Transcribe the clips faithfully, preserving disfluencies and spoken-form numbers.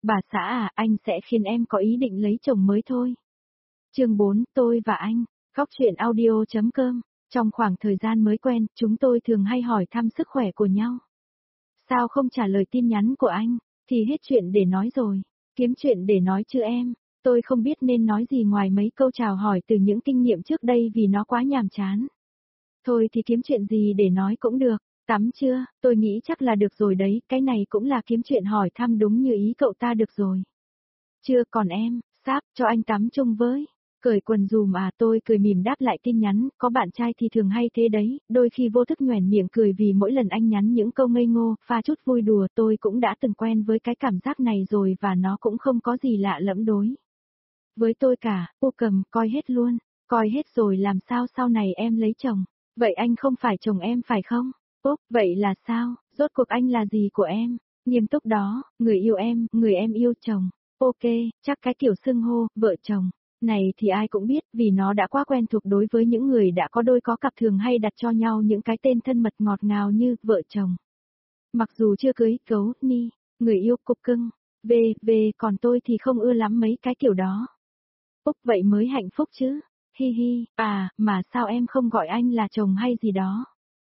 Bà xã à, anh sẽ khiến em có ý định lấy chồng mới thôi. Chương bốn, tôi và anh. Góc truyện audio chấm com. Trong khoảng thời gian mới quen, chúng tôi thường hay hỏi thăm sức khỏe của nhau. Sao không trả lời tin nhắn của anh, thì hết chuyện để nói rồi. Kiếm chuyện để nói chứ em. Tôi không biết nên nói gì ngoài mấy câu chào hỏi từ những kinh nghiệm trước đây vì nó quá nhàm chán. Thôi thì kiếm chuyện gì để nói cũng được. Tắm chưa? Tôi nghĩ chắc là được rồi đấy, cái này cũng là kiếm chuyện hỏi thăm đúng như ý cậu ta được rồi. Chưa, còn em, sáp, cho anh tắm chung với. Cởi quần dùm à, tôi cười mỉm đáp lại tin nhắn, có bạn trai thì thường hay thế đấy, đôi khi vô thức nhoẻn miệng cười vì mỗi lần anh nhắn những câu ngây ngô, pha chút vui đùa, tôi cũng đã từng quen với cái cảm giác này rồi và nó cũng không có gì lạ lẫm đối. Với tôi cả, cô cầm, coi hết luôn, coi hết rồi làm sao sau này em lấy chồng, vậy anh không phải chồng em phải không? Úp, vậy là sao, rốt cuộc anh là gì của em? Nghiêm túc đó, người yêu em, người em yêu chồng. Ok, chắc cái kiểu xưng hô, vợ chồng, này thì ai cũng biết vì nó đã quá quen thuộc đối với những người đã có đôi có cặp thường hay đặt cho nhau những cái tên thân mật ngọt ngào như vợ chồng. Mặc dù chưa cưới, gấu, ni, người yêu, cục cưng, về, về, còn tôi thì không ưa lắm mấy cái kiểu đó. Úc vậy mới hạnh phúc chứ, hi hi, à, mà sao em không gọi anh là chồng hay gì đó?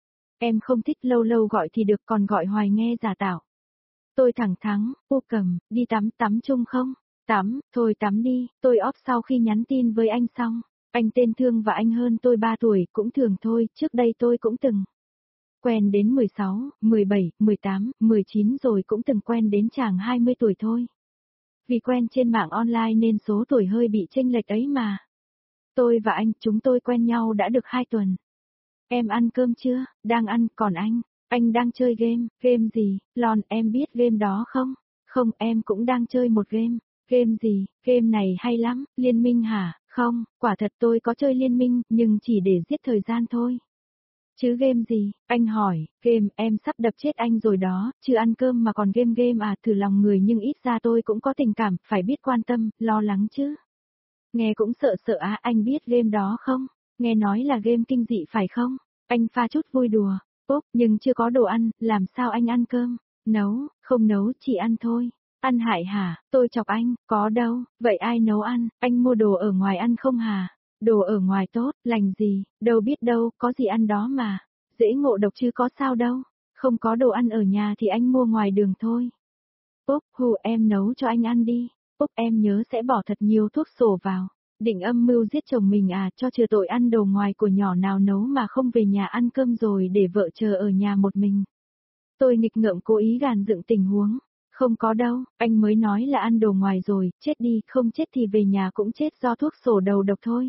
Em không thích lâu lâu gọi thì được còn gọi hoài nghe giả tạo. Tôi thẳng thắn, cô cầm, đi tắm tắm chung không? Tắm, thôi tắm đi, tôi off sau khi nhắn tin với anh xong. Anh tên Thương và anh hơn tôi ba tuổi, cũng thường thôi, trước đây tôi cũng từng. Quen đến mười sáu, mười bảy, mười tám, mười chín rồi cũng từng quen đến chàng hai mươi tuổi thôi. Vì quen trên mạng online nên số tuổi hơi bị chênh lệch ấy mà. Tôi và anh, chúng tôi quen nhau đã được hai tuần. Em ăn cơm chưa? Đang ăn, còn anh? Anh đang chơi game, game gì? Lon, em biết game đó không? Không, em cũng đang chơi một game. Game gì? Game này hay lắm, Liên Minh hả? Không, quả thật tôi có chơi Liên Minh, nhưng chỉ để giết thời gian thôi. Chứ game gì? Anh hỏi, game, em sắp đập chết anh rồi đó, chưa ăn cơm mà còn game game à, thử lòng người nhưng ít ra tôi cũng có tình cảm, phải biết quan tâm, lo lắng chứ. Nghe cũng sợ sợ á, anh biết game đó không? Nghe nói là game kinh dị phải không? Anh pha chút vui đùa. Úp, nhưng chưa có đồ ăn, làm sao anh ăn cơm? Nấu, không nấu, chỉ ăn thôi. Ăn hại hả? Tôi chọc anh, có đâu, vậy ai nấu ăn? Anh mua đồ ở ngoài ăn không hả? Đồ ở ngoài tốt, lành gì, đâu biết đâu, có gì ăn đó mà. Dễ ngộ độc chứ có sao đâu. Không có đồ ăn ở nhà thì anh mua ngoài đường thôi. Úp, hù em nấu cho anh ăn đi. Úp, em nhớ sẽ bỏ thật nhiều thuốc sổ vào. Định âm mưu giết chồng mình à, cho chừa tội ăn đồ ngoài của nhỏ nào nấu mà không về nhà ăn cơm rồi để vợ chờ ở nhà một mình. Tôi nghịch ngợm cố ý gàn dựng tình huống. Không có đâu, anh mới nói là ăn đồ ngoài rồi, chết đi, không chết thì về nhà cũng chết do thuốc sổ đầu độc thôi.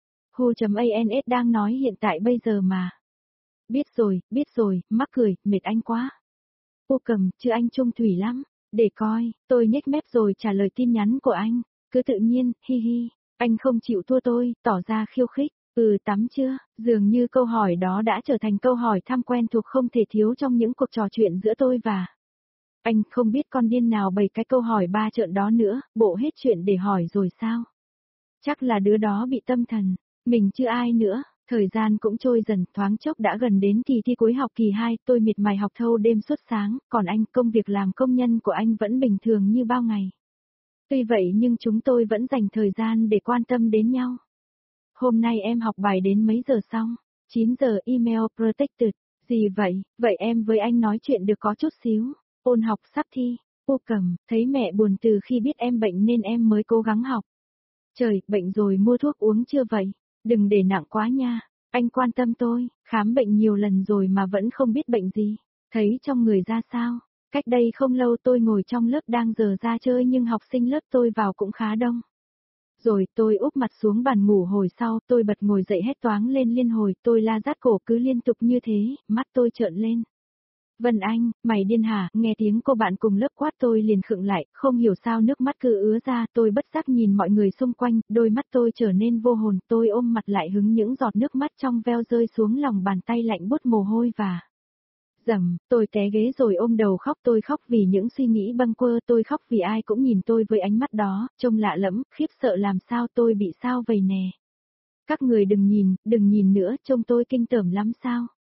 Hu.ans đang nói hiện tại bây giờ mà. Biết rồi, biết rồi, mắc cười, mệt anh quá. Cô cầm, chứ anh trung thủy lắm. Để coi, tôi nhếch mép rồi trả lời tin nhắn của anh. Cứ tự nhiên, hi hi. Anh không chịu thua tôi, tỏ ra khiêu khích. Ừ, tắm chưa? Dường như câu hỏi đó đã trở thành câu hỏi thăm quen thuộc không thể thiếu trong những cuộc trò chuyện giữa tôi và anh. Không biết con điên nào bày cái câu hỏi ba trợn đó nữa, bộ hết chuyện để hỏi rồi sao? Chắc là đứa đó bị tâm thần, mình chưa ai nữa. Thời gian cũng trôi dần, thoáng chốc đã gần đến kỳ thi cuối học kỳ hai, tôi miệt mài học thâu đêm suốt sáng, còn anh, công việc làm công nhân của anh vẫn bình thường như bao ngày. Tuy vậy nhưng chúng tôi vẫn dành thời gian để quan tâm đến nhau. Hôm nay em học bài đến mấy giờ xong? chín giờ, email protected. Gì vậy? Vậy em với anh nói chuyện được có chút xíu. Ôn học sắp thi. Cô cầm, thấy mẹ buồn từ khi biết em bệnh nên em mới cố gắng học. Trời, bệnh rồi mua thuốc uống chưa vậy? Đừng để nặng quá nha. Anh quan tâm tôi, khám bệnh nhiều lần rồi mà vẫn không biết bệnh gì. Thấy trong người ra sao? Cách đây không lâu tôi ngồi trong lớp đang giờ ra chơi nhưng học sinh lớp tôi vào cũng khá đông. Rồi tôi úp mặt xuống bàn ngủ hồi sau, tôi bật ngồi dậy hét toáng lên liên hồi, tôi la rát cổ cứ liên tục như thế, mắt tôi trợn lên. Vân Anh, mày điên hả? Nghe tiếng cô bạn cùng lớp quát tôi liền khựng lại, không hiểu sao nước mắt cứ ứa ra, tôi bất giác nhìn mọi người xung quanh, đôi mắt tôi trở nên vô hồn, tôi ôm mặt lại hứng những giọt nước mắt trong veo rơi xuống lòng bàn tay lạnh buốt mồ hôi và dầm, tôi té ghế rồi ôm đầu khóc, tôi khóc vì những suy nghĩ bâng quơ, tôi khóc vì ai cũng nhìn tôi với ánh mắt đó, trông lạ lẫm, khiếp sợ làm sao tôi bị sao vậy nè. Các người đừng nhìn, đừng nhìn nữa, trông tôi kinh tởm lắm sao.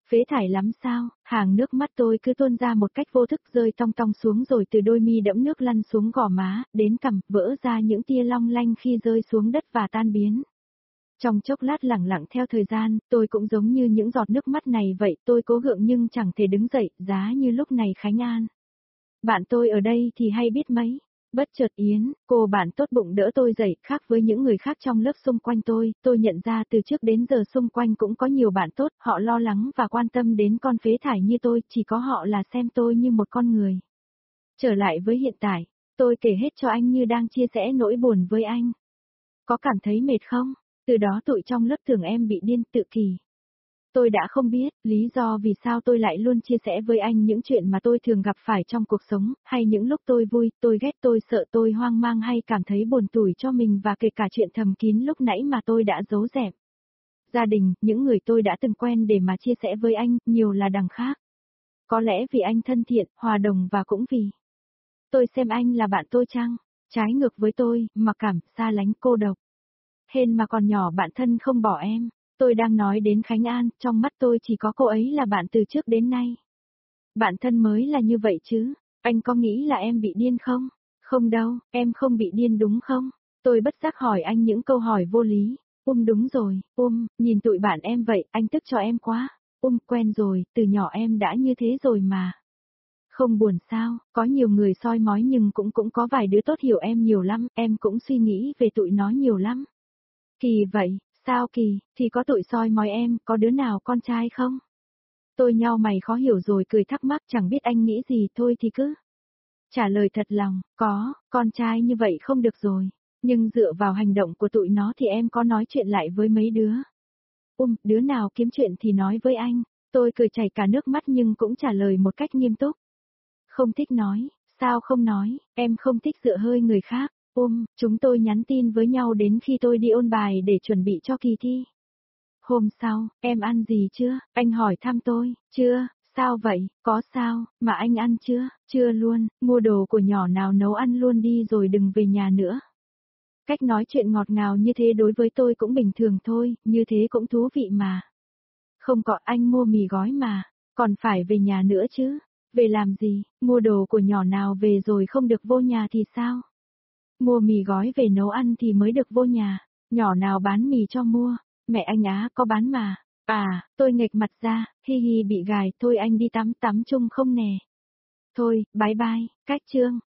Phế thải lắm sao, hàng nước mắt tôi cứ tuôn ra một cách vô thức rơi tong tong xuống rồi từ đôi mi đẫm nước lăn xuống gò má, đến cằm, vỡ ra những tia long lanh khi rơi xuống đất và tan biến. Trong chốc lát lẳng lặng theo thời gian, tôi cũng giống như những giọt nước mắt này vậy, tôi cố gượng nhưng chẳng thể đứng dậy, giá như lúc này Khánh An. Bạn tôi ở đây thì hay biết mấy. Bất chợt Yến, cô bạn tốt bụng đỡ tôi dậy, khác với những người khác trong lớp xung quanh tôi, tôi nhận ra từ trước đến giờ xung quanh cũng có nhiều bạn tốt, họ lo lắng và quan tâm đến con phế thải như tôi, chỉ có họ là xem tôi như một con người. Trở lại với hiện tại, tôi kể hết cho anh như đang chia sẻ nỗi buồn với anh. Có cảm thấy mệt không? Từ đó tụi trong lớp tưởng em bị điên tự kỷ. Tôi đã không biết lý do vì sao tôi lại luôn chia sẻ với anh những chuyện mà tôi thường gặp phải trong cuộc sống, hay những lúc tôi vui, tôi ghét, tôi sợ, tôi hoang mang hay cảm thấy buồn tủi cho mình và kể cả chuyện thầm kín lúc nãy mà tôi đã giấu dẹp. Gia đình, những người tôi đã từng quen để mà chia sẻ với anh, nhiều là đằng khác. Có lẽ vì anh thân thiện, hòa đồng và cũng vì tôi xem anh là bạn tôi chăng? Trái ngược với tôi, mặc cảm, xa lánh, cô độc. Hên mà còn nhỏ bạn thân không bỏ em. Tôi đang nói đến Khánh An, trong mắt tôi chỉ có cô ấy là bạn từ trước đến nay. Bạn thân mới là như vậy chứ, anh có nghĩ là em bị điên không? Không đâu, em không bị điên đúng không? Tôi bất giác hỏi anh những câu hỏi vô lý. Um đúng rồi, um, nhìn tụi bạn em vậy, anh tức cho em quá. Um quen rồi, từ nhỏ em đã như thế rồi mà. Không buồn sao, có nhiều người soi mói nhưng cũng cũng có vài đứa tốt hiểu em nhiều lắm, em cũng suy nghĩ về tụi nó nhiều lắm. Kỳ vậy. Sao kỳ, thì có tụi soi mói em, có đứa nào con trai không? Tôi nhau mày khó hiểu rồi cười thắc mắc chẳng biết anh nghĩ gì thôi thì cứ. Trả lời thật lòng, có, con trai như vậy không được rồi. Nhưng dựa vào hành động của tụi nó thì em có nói chuyện lại với mấy đứa. Um, đứa nào kiếm chuyện thì nói với anh. Tôi cười chảy cả nước mắt nhưng cũng trả lời một cách nghiêm túc. Không thích nói, sao không nói, em không thích dựa hơi người khác. Ôm, chúng tôi nhắn tin với nhau đến khi tôi đi ôn bài để chuẩn bị cho kỳ thi. Hôm sau, em ăn gì chưa? Anh hỏi thăm tôi, chưa, sao vậy, có sao, mà anh ăn chưa? Chưa luôn, mua đồ của nhỏ nào nấu ăn luôn đi rồi đừng về nhà nữa. Cách nói chuyện ngọt ngào như thế đối với tôi cũng bình thường thôi, như thế cũng thú vị mà. Không có anh mua mì gói mà, còn phải về nhà nữa chứ. Về làm gì, mua đồ của nhỏ nào về rồi không được vô nhà thì sao? Mua mì gói về nấu ăn thì mới được vô nhà, nhỏ nào bán mì cho mua, mẹ anh á có bán mà. À, tôi nghệch mặt ra, hi hi bị gài, thôi anh đi tắm tắm chung không nè. Thôi, bye bye, cách chương.